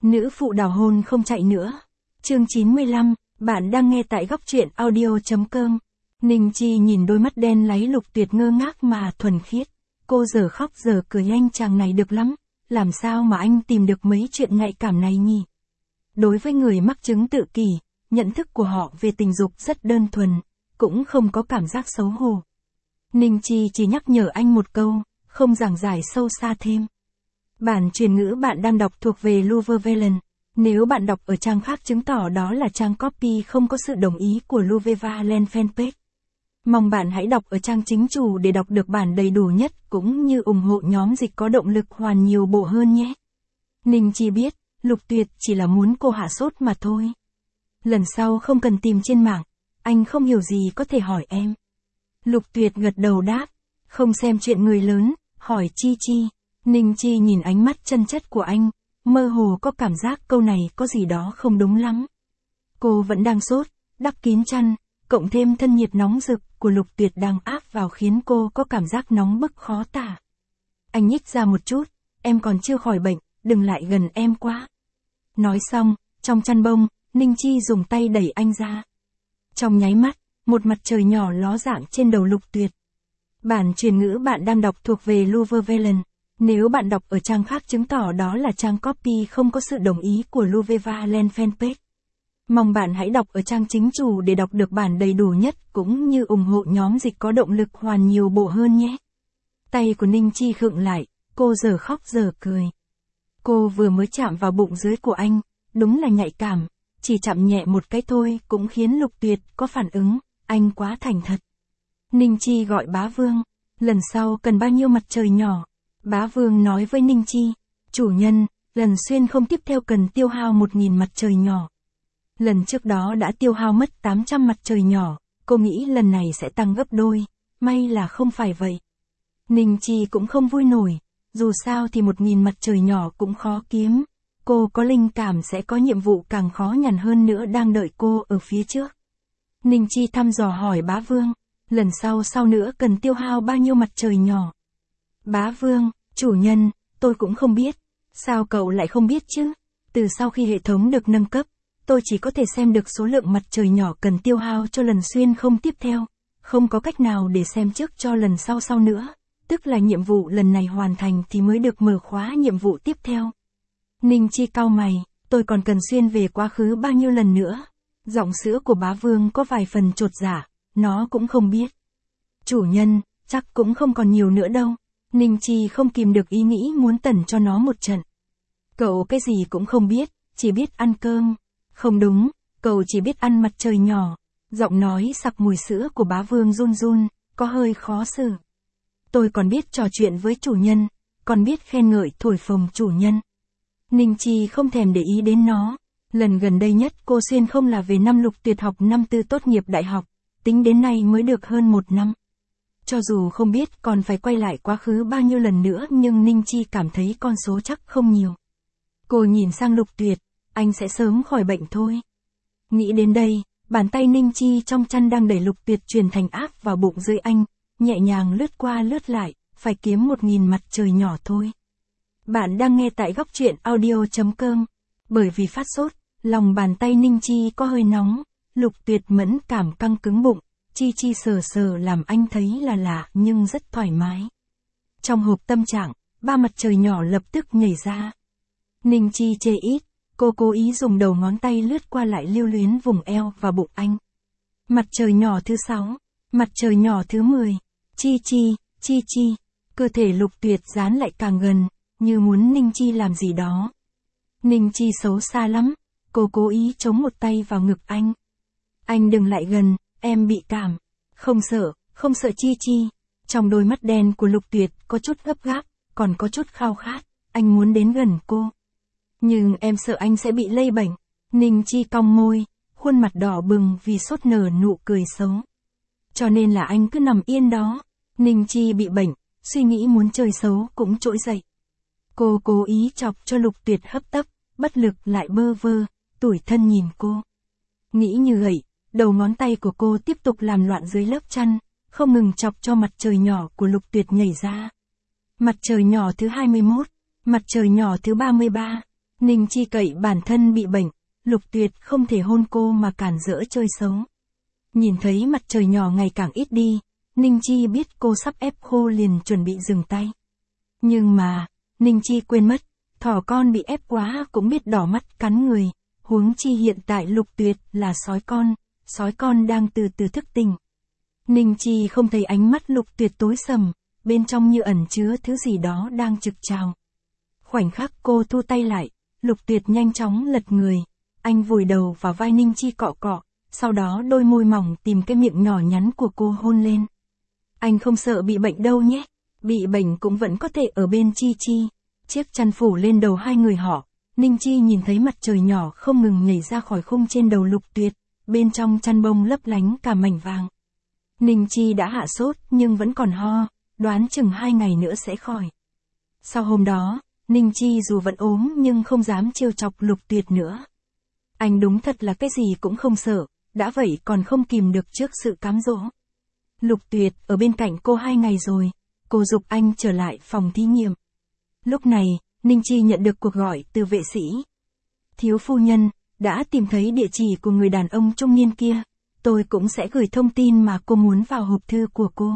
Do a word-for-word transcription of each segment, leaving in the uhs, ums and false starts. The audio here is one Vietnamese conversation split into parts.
Nữ phụ đào hôn không chạy nữa. Chương chín mươi lăm, bạn đang nghe tại góc truyện audio chấm com. Ninh Chi nhìn đôi mắt đen láy Lục Tuyệt ngơ ngác mà thuần khiết. Cô giờ khóc giờ cười, anh chàng này được lắm. Làm sao mà anh tìm được mấy chuyện nhạy cảm này nhỉ? Đối với người mắc chứng tự kỷ, nhận thức của họ về tình dục rất đơn thuần, cũng không có cảm giác xấu hổ. Ninh Chi chỉ nhắc nhở anh một câu, không giảng giải sâu xa thêm. Bản truyền ngữ bạn đang đọc thuộc về Luvevelen. Nếu bạn đọc ở trang khác chứng tỏ đó là trang copy không có sự đồng ý của Luvevelen fanpage. Mong bạn hãy đọc ở trang chính chủ để đọc được bản đầy đủ nhất cũng như ủng hộ nhóm dịch có động lực hoàn nhiều bộ hơn nhé. Ninh Chi biết, Lục Tuyệt chỉ là muốn cô hạ sốt mà thôi. Lần sau không cần tìm trên mạng, anh không hiểu gì có thể hỏi em. Lục Tuyệt gật đầu đáp, không xem chuyện người lớn, hỏi Chi Chi. Ninh Chi nhìn ánh mắt chân chất của anh, mơ hồ có cảm giác câu này có gì đó không đúng lắm. Cô vẫn đang sốt, đắp kín chăn, cộng thêm thân nhiệt nóng rực của Lục Tuyệt đang áp vào khiến cô có cảm giác nóng bức khó tả. Anh nhích ra một chút, em còn chưa khỏi bệnh, đừng lại gần em quá. Nói xong, trong chăn bông, Ninh Chi dùng tay đẩy anh ra. Trong nháy mắt, một mặt trời nhỏ ló dạng trên đầu Lục Tuyệt. Bản truyền ngữ bạn đang đọc thuộc về Luvevelen. Nếu bạn đọc ở trang khác chứng tỏ đó là trang copy không có sự đồng ý của Luvevelen fanpage. Mong bạn hãy đọc ở trang chính chủ để đọc được bản đầy đủ nhất cũng như ủng hộ nhóm dịch có động lực hoàn nhiều bộ hơn nhé. Tay của Ninh Chi khựng lại, cô giờ khóc giờ cười. Cô vừa mới chạm vào bụng dưới của anh, đúng là nhạy cảm, chỉ chạm nhẹ một cái thôi cũng khiến Lục Tuyệt có phản ứng, anh quá thành thật. Ninh Chi gọi bá Vương, lần sau cần bao nhiêu mặt trời nhỏ? Bá Vương nói với Ninh Chi, chủ nhân, lần xuyên không tiếp theo cần tiêu hao một nghìn mặt trời nhỏ. Lần trước đó đã tiêu hao mất tám trăm mặt trời nhỏ, cô nghĩ lần này sẽ tăng gấp đôi, may là không phải vậy. Ninh Chi cũng không vui nổi, dù sao thì một nghìn mặt trời nhỏ cũng khó kiếm, cô có linh cảm sẽ có nhiệm vụ càng khó nhằn hơn nữa đang đợi cô ở phía trước. Ninh Chi thăm dò hỏi bá Vương, lần sau sau nữa cần tiêu hao bao nhiêu mặt trời nhỏ? Bá Vương, chủ nhân, tôi cũng không biết. Sao cậu lại không biết chứ? Từ sau khi hệ thống được nâng cấp, tôi chỉ có thể xem được số lượng mặt trời nhỏ cần tiêu hao cho lần xuyên không tiếp theo. Không có cách nào để xem trước cho lần sau sau nữa. Tức là nhiệm vụ lần này hoàn thành thì mới được mở khóa nhiệm vụ tiếp theo. Ninh Chi cau mày, tôi còn cần xuyên về quá khứ bao nhiêu lần nữa? Giọng sữa của bá Vương có vài phần chột dạ, nó cũng không biết. Chủ nhân, chắc cũng không còn nhiều nữa đâu. Ninh Chi không kìm được ý nghĩ muốn tẩn cho nó một trận. Cậu cái gì cũng không biết, chỉ biết ăn cơm. Không đúng, cậu chỉ biết ăn mặt trời nhỏ. Giọng nói sặc mùi sữa của bá Vương run run, có hơi khó xử. Tôi còn biết trò chuyện với chủ nhân, còn biết khen ngợi thổi phồng chủ nhân. Ninh Chi không thèm để ý đến nó. Lần gần đây nhất cô xuyên không là về năm Lục Tuyệt học năm tư tốt nghiệp đại học, tính đến nay mới được hơn một năm. Cho dù không biết còn phải quay lại quá khứ bao nhiêu lần nữa nhưng Ninh Chi cảm thấy con số chắc không nhiều. Cô nhìn sang Lục Tuyệt, anh sẽ sớm khỏi bệnh thôi. Nghĩ đến đây, bàn tay Ninh Chi trong chăn đang đẩy Lục Tuyệt truyền thành áp vào bụng dưới anh, nhẹ nhàng lướt qua lướt lại, phải kiếm một nghìn mặt trời nhỏ thôi. Bạn đang nghe tại góc truyện audio chấm com. Bởi vì phát sốt, lòng bàn tay Ninh Chi có hơi nóng, Lục Tuyệt mẫn cảm căng cứng bụng. Chi Chi sờ sờ làm anh thấy là lạ nhưng rất thoải mái. Trong hộp tâm trạng, ba mặt trời nhỏ lập tức nhảy ra. Ninh Chi chê ít, cô cố ý dùng đầu ngón tay lướt qua lại lưu luyến vùng eo và bụng anh. Mặt trời nhỏ thứ sáu, mặt trời nhỏ thứ mười, Chi Chi, Chi Chi, cơ thể Lục Tuyệt dán lại càng gần, như muốn Ninh Chi làm gì đó. Ninh Chi xấu xa lắm, cô cố ý chống một tay vào ngực anh. Anh đừng lại gần. Em bị cảm. Không sợ, không sợ Chi Chi. Trong đôi mắt đen của Lục Tuyệt có chút gấp gáp, còn có chút khao khát. Anh muốn đến gần cô. Nhưng em sợ anh sẽ bị lây bệnh. Ninh Chi cong môi, khuôn mặt đỏ bừng vì sốt nở nụ cười xấu. Cho nên là anh cứ nằm yên đó. Ninh Chi bị bệnh, suy nghĩ muốn chơi xấu cũng trỗi dậy. Cô cố ý chọc cho Lục Tuyệt hấp tấp, bất lực lại bơ vơ, tủi thân nhìn cô. Nghĩ như vậy. Đầu ngón tay của cô tiếp tục làm loạn dưới lớp chăn, không ngừng chọc cho mặt trời nhỏ của Lục Tuyệt nhảy ra. Mặt trời nhỏ thứ hai mươi mốt, mặt trời nhỏ thứ ba mươi ba, Ninh Chi cậy bản thân bị bệnh, Lục Tuyệt không thể hôn cô mà cản rỡ chơi xấu. Nhìn thấy mặt trời nhỏ ngày càng ít đi, Ninh Chi biết cô sắp ép khô liền chuẩn bị dừng tay. Nhưng mà, Ninh Chi quên mất, thỏ con bị ép quá cũng biết đỏ mắt cắn người, huống chi hiện tại Lục Tuyệt là sói con, sói con đang từ từ thức tỉnh. Ninh Chi không thấy ánh mắt Lục Tuyệt tối sầm, bên trong như ẩn chứa thứ gì đó đang trực trào. Khoảnh khắc cô thu tay lại, Lục Tuyệt nhanh chóng lật người, anh vùi đầu vào vai Ninh Chi cọ cọ, sau đó đôi môi mỏng tìm cái miệng nhỏ nhắn của cô hôn lên. Anh không sợ bị bệnh đâu nhé, bị bệnh cũng vẫn có thể ở bên Chi Chi. Chiếc chăn phủ lên đầu hai người họ, Ninh Chi nhìn thấy mặt trời nhỏ không ngừng nhảy ra khỏi khung trên đầu Lục Tuyệt, bên trong chăn bông lấp lánh cả mảnh vàng. Ninh Chi đã hạ sốt nhưng vẫn còn ho, đoán chừng hai ngày nữa sẽ khỏi. Sau hôm đó, Ninh Chi dù vẫn ốm nhưng không dám trêu chọc Lục Tuyệt nữa. Anh đúng thật là cái gì cũng không sợ, đã vậy còn không kìm được trước sự cám dỗ. Lục Tuyệt ở bên cạnh cô hai ngày rồi, cô giục anh trở lại phòng thí nghiệm. Lúc này, Ninh Chi nhận được cuộc gọi từ vệ sĩ. Thiếu phu nhân, đã tìm thấy địa chỉ của người đàn ông trung niên kia, tôi cũng sẽ gửi thông tin mà cô muốn vào hộp thư của cô.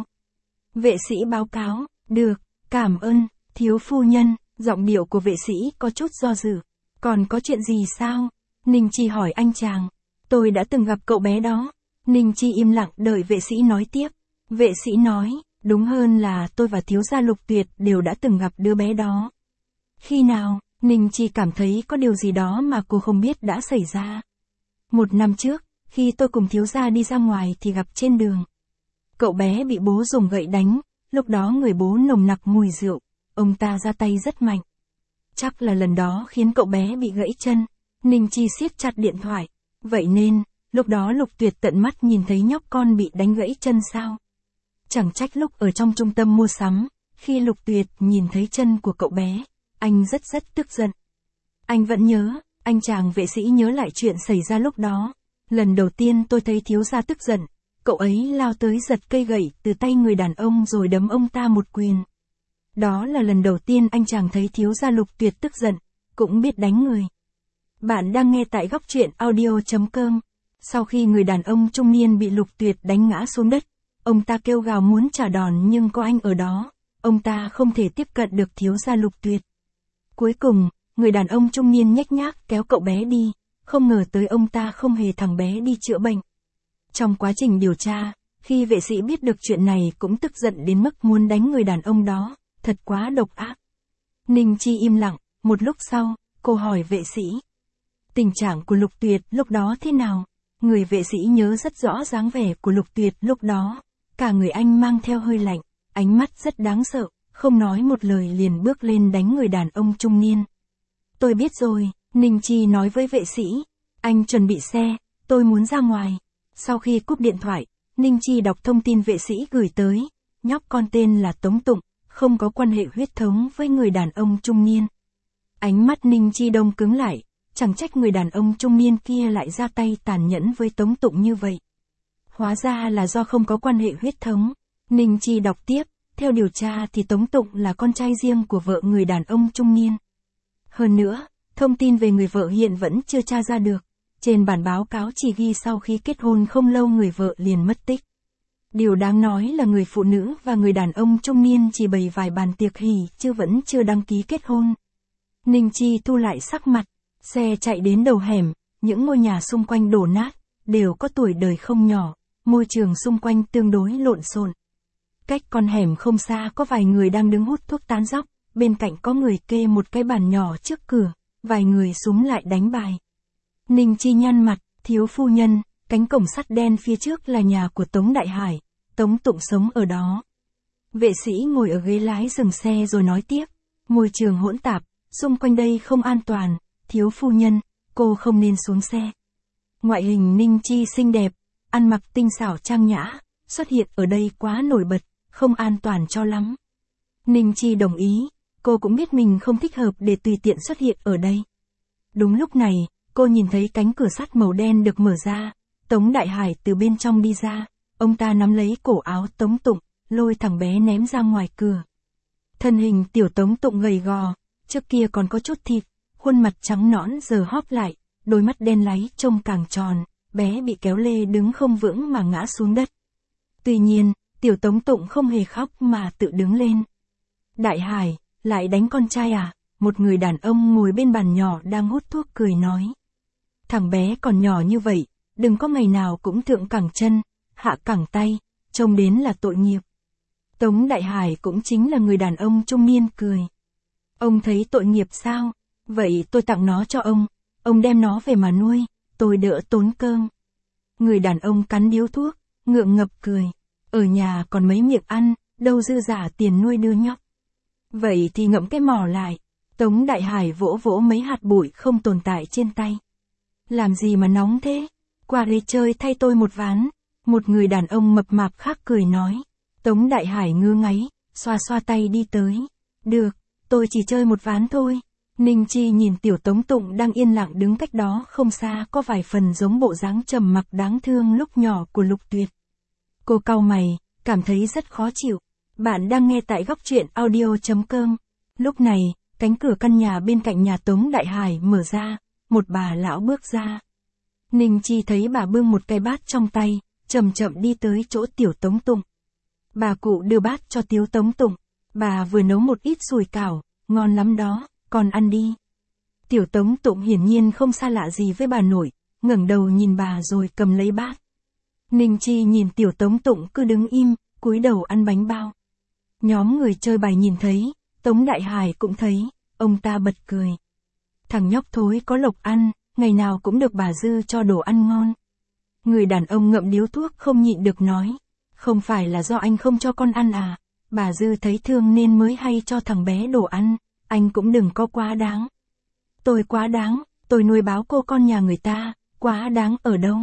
Vệ sĩ báo cáo, được, cảm ơn, thiếu phu nhân, giọng điệu của vệ sĩ có chút do dự. Còn có chuyện gì sao? Ninh Chi hỏi anh chàng. Tôi đã từng gặp cậu bé đó. Ninh Chi im lặng đợi vệ sĩ nói tiếp. Vệ sĩ nói, đúng hơn là tôi và thiếu gia Lục Tuyệt đều đã từng gặp đứa bé đó. Khi nào? Ninh Chi cảm thấy có điều gì đó mà cô không biết đã xảy ra. Một năm trước, khi tôi cùng thiếu gia đi ra ngoài thì gặp trên đường. Cậu bé bị bố dùng gậy đánh, lúc đó người bố nồng nặc mùi rượu, ông ta ra tay rất mạnh. Chắc là lần đó khiến cậu bé bị gãy chân. Ninh Chi siết chặt điện thoại. Vậy nên, lúc đó Lục Tuyệt tận mắt nhìn thấy nhóc con bị đánh gãy chân sao? Chẳng trách lúc ở trong trung tâm mua sắm, khi Lục Tuyệt nhìn thấy chân của cậu bé, anh rất rất tức giận. Anh vẫn nhớ, anh chàng vệ sĩ nhớ lại chuyện xảy ra lúc đó. Lần đầu tiên tôi thấy thiếu gia tức giận, cậu ấy lao tới giật cây gậy từ tay người đàn ông rồi đấm ông ta một quyền. Đó là lần đầu tiên anh chàng thấy thiếu gia Lục Tuyệt tức giận, cũng biết đánh người. Bạn đang nghe tại góc truyện audio chấm com. Sau khi người đàn ông trung niên bị Lục Tuyệt đánh ngã xuống đất, ông ta kêu gào muốn trả đòn nhưng có anh ở đó, ông ta không thể tiếp cận được thiếu gia Lục Tuyệt. Cuối cùng, người đàn ông trung niên nhếch nhác kéo cậu bé đi, không ngờ tới ông ta không hề thằng bé đi chữa bệnh. Trong quá trình điều tra, khi vệ sĩ biết được chuyện này cũng tức giận đến mức muốn đánh người đàn ông đó, thật quá độc ác. Ninh Chi im lặng, một lúc sau, cô hỏi vệ sĩ. Tình trạng của Lục Tuyệt lúc đó thế nào? Người vệ sĩ nhớ rất rõ dáng vẻ của Lục Tuyệt lúc đó, cả người anh mang theo hơi lạnh, ánh mắt rất đáng sợ, không nói một lời liền bước lên đánh người đàn ông trung niên. Tôi biết rồi, Ninh Chi nói với vệ sĩ, anh chuẩn bị xe, tôi muốn ra ngoài. Sau khi cúp điện thoại, Ninh Chi đọc thông tin vệ sĩ gửi tới, nhóc con tên là Tống Tụng, không có quan hệ huyết thống với người đàn ông trung niên. Ánh mắt Ninh Chi đông cứng lại, chẳng trách người đàn ông trung niên kia lại ra tay tàn nhẫn với Tống Tụng như vậy. Hóa ra là do không có quan hệ huyết thống. Ninh Chi đọc tiếp, theo điều tra thì Tống Tụng là con trai riêng của vợ người đàn ông trung niên. Hơn nữa, thông tin về người vợ hiện vẫn chưa tra ra được. Trên bản báo cáo chỉ ghi sau khi kết hôn không lâu người vợ liền mất tích. Điều đáng nói là người phụ nữ và người đàn ông trung niên chỉ bày vài bàn tiệc hỷ chứ vẫn chưa đăng ký kết hôn. Ninh Chi thu lại sắc mặt, xe chạy đến đầu hẻm, những ngôi nhà xung quanh đổ nát, đều có tuổi đời không nhỏ, môi trường xung quanh tương đối lộn xộn. Cách con hẻm không xa có vài người đang đứng hút thuốc tán dóc, bên cạnh có người kê một cái bàn nhỏ trước cửa, vài người xúm lại đánh bài. Ninh Chi nhăn mặt, thiếu phu nhân, cánh cổng sắt đen phía trước là nhà của Tống Đại Hải, Tống Tụng sống ở đó. Vệ sĩ ngồi ở ghế lái dừng xe rồi nói tiếp, môi trường hỗn tạp, xung quanh đây không an toàn, thiếu phu nhân, cô không nên xuống xe. Ngoại hình Ninh Chi xinh đẹp, ăn mặc tinh xảo trang nhã, xuất hiện ở đây quá nổi bật, không an toàn cho lắm. Ninh Chi đồng ý, cô cũng biết mình không thích hợp để tùy tiện xuất hiện ở đây. Đúng lúc này, cô nhìn thấy cánh cửa sắt màu đen được mở ra, Tống Đại Hải từ bên trong đi ra, ông ta nắm lấy cổ áo Tống Tụng, lôi thằng bé ném ra ngoài cửa. Thân hình tiểu Tống Tụng gầy gò, trước kia còn có chút thịt, khuôn mặt trắng nõn giờ hóp lại, đôi mắt đen láy trông càng tròn, bé bị kéo lê đứng không vững mà ngã xuống đất. Tuy nhiên, Tiểu Tống Tụng không hề khóc mà tự đứng lên. Đại Hải, lại đánh con trai à? Một người đàn ông ngồi bên bàn nhỏ đang hút thuốc cười nói. Thằng bé còn nhỏ như vậy, đừng có ngày nào cũng thượng cẳng chân, hạ cẳng tay, trông đến là tội nghiệp. Tống Đại Hải cũng chính là người đàn ông trung niên cười. Ông thấy tội nghiệp sao? Vậy tôi tặng nó cho ông, ông đem nó về mà nuôi, tôi đỡ tốn cơm. Người đàn ông cắn điếu thuốc, ngượng ngập cười. Ở nhà còn mấy miệng ăn, đâu dư giả tiền nuôi đứa nhóc. Vậy thì ngậm cái mỏ lại. Tống Đại Hải vỗ vỗ mấy hạt bụi không tồn tại trên tay. Làm gì mà nóng thế? Qua đây chơi thay tôi một ván. Một người đàn ông mập mạp khác cười nói. Tống Đại Hải ngơ ngáy, xoa xoa tay đi tới. Được, tôi chỉ chơi một ván thôi. Ninh Chi nhìn Tiểu Tống Tụng đang yên lặng đứng cách đó không xa có vài phần giống bộ dáng trầm mặc đáng thương lúc nhỏ của Lục Tuyệt. Cô cau mày, cảm thấy rất khó chịu. Bạn đang nghe tại góc truyện audio chấm com. Lúc này, cánh cửa căn nhà bên cạnh nhà Tống Đại Hải mở ra, một bà lão bước ra. Ninh Chi thấy bà bưng một cái bát trong tay, chậm chậm đi tới chỗ Tiểu Tống Tụng. Bà cụ đưa bát cho Tiểu Tống Tụng. Bà vừa nấu một ít sùi cảo, ngon lắm đó, con ăn đi. Tiểu Tống Tụng hiển nhiên không xa lạ gì với bà nội, ngẩng đầu nhìn bà rồi cầm lấy bát. Ninh Chi nhìn Tiểu Tống Tụng cứ đứng im, cúi đầu ăn bánh bao. Nhóm người chơi bài nhìn thấy, Tống Đại Hải cũng thấy, ông ta bật cười. Thằng nhóc thối có lộc ăn, ngày nào cũng được bà Dư cho đồ ăn ngon. Người đàn ông ngậm điếu thuốc không nhịn được nói, không phải là do anh không cho con ăn à, bà Dư thấy thương nên mới hay cho thằng bé đồ ăn, anh cũng đừng có quá đáng. Tôi quá đáng, tôi nuôi báo cô con nhà người ta, quá đáng ở đâu.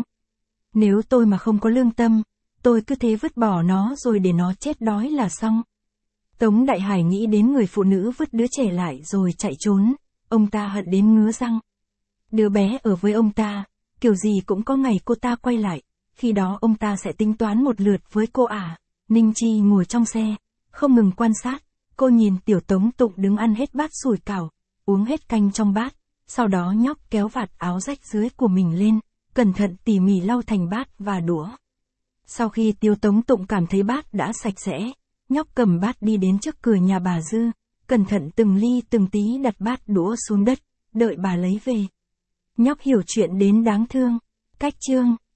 Nếu tôi mà không có lương tâm, tôi cứ thế vứt bỏ nó rồi để nó chết đói là xong. Tống Đại Hải nghĩ đến người phụ nữ vứt đứa trẻ lại rồi chạy trốn, ông ta hận đến ngứa răng. Đứa bé ở với ông ta, kiểu gì cũng có ngày cô ta quay lại, khi đó ông ta sẽ tính toán một lượt với cô à. Ninh Chi ngồi trong xe, không ngừng quan sát, cô nhìn Tiểu Tống Tụng đứng ăn hết bát sủi cảo, uống hết canh trong bát, sau đó nhóc kéo vạt áo rách dưới của mình lên, cẩn thận tỉ mỉ lau thành bát và đũa. Sau khi Tiểu Tống Tụng cảm thấy bát đã sạch sẽ, nhóc cầm bát đi đến trước cửa nhà bà Dư, cẩn thận từng ly từng tí đặt bát đũa xuống đất, đợi bà lấy về. Nhóc hiểu chuyện đến đáng thương. Cách chương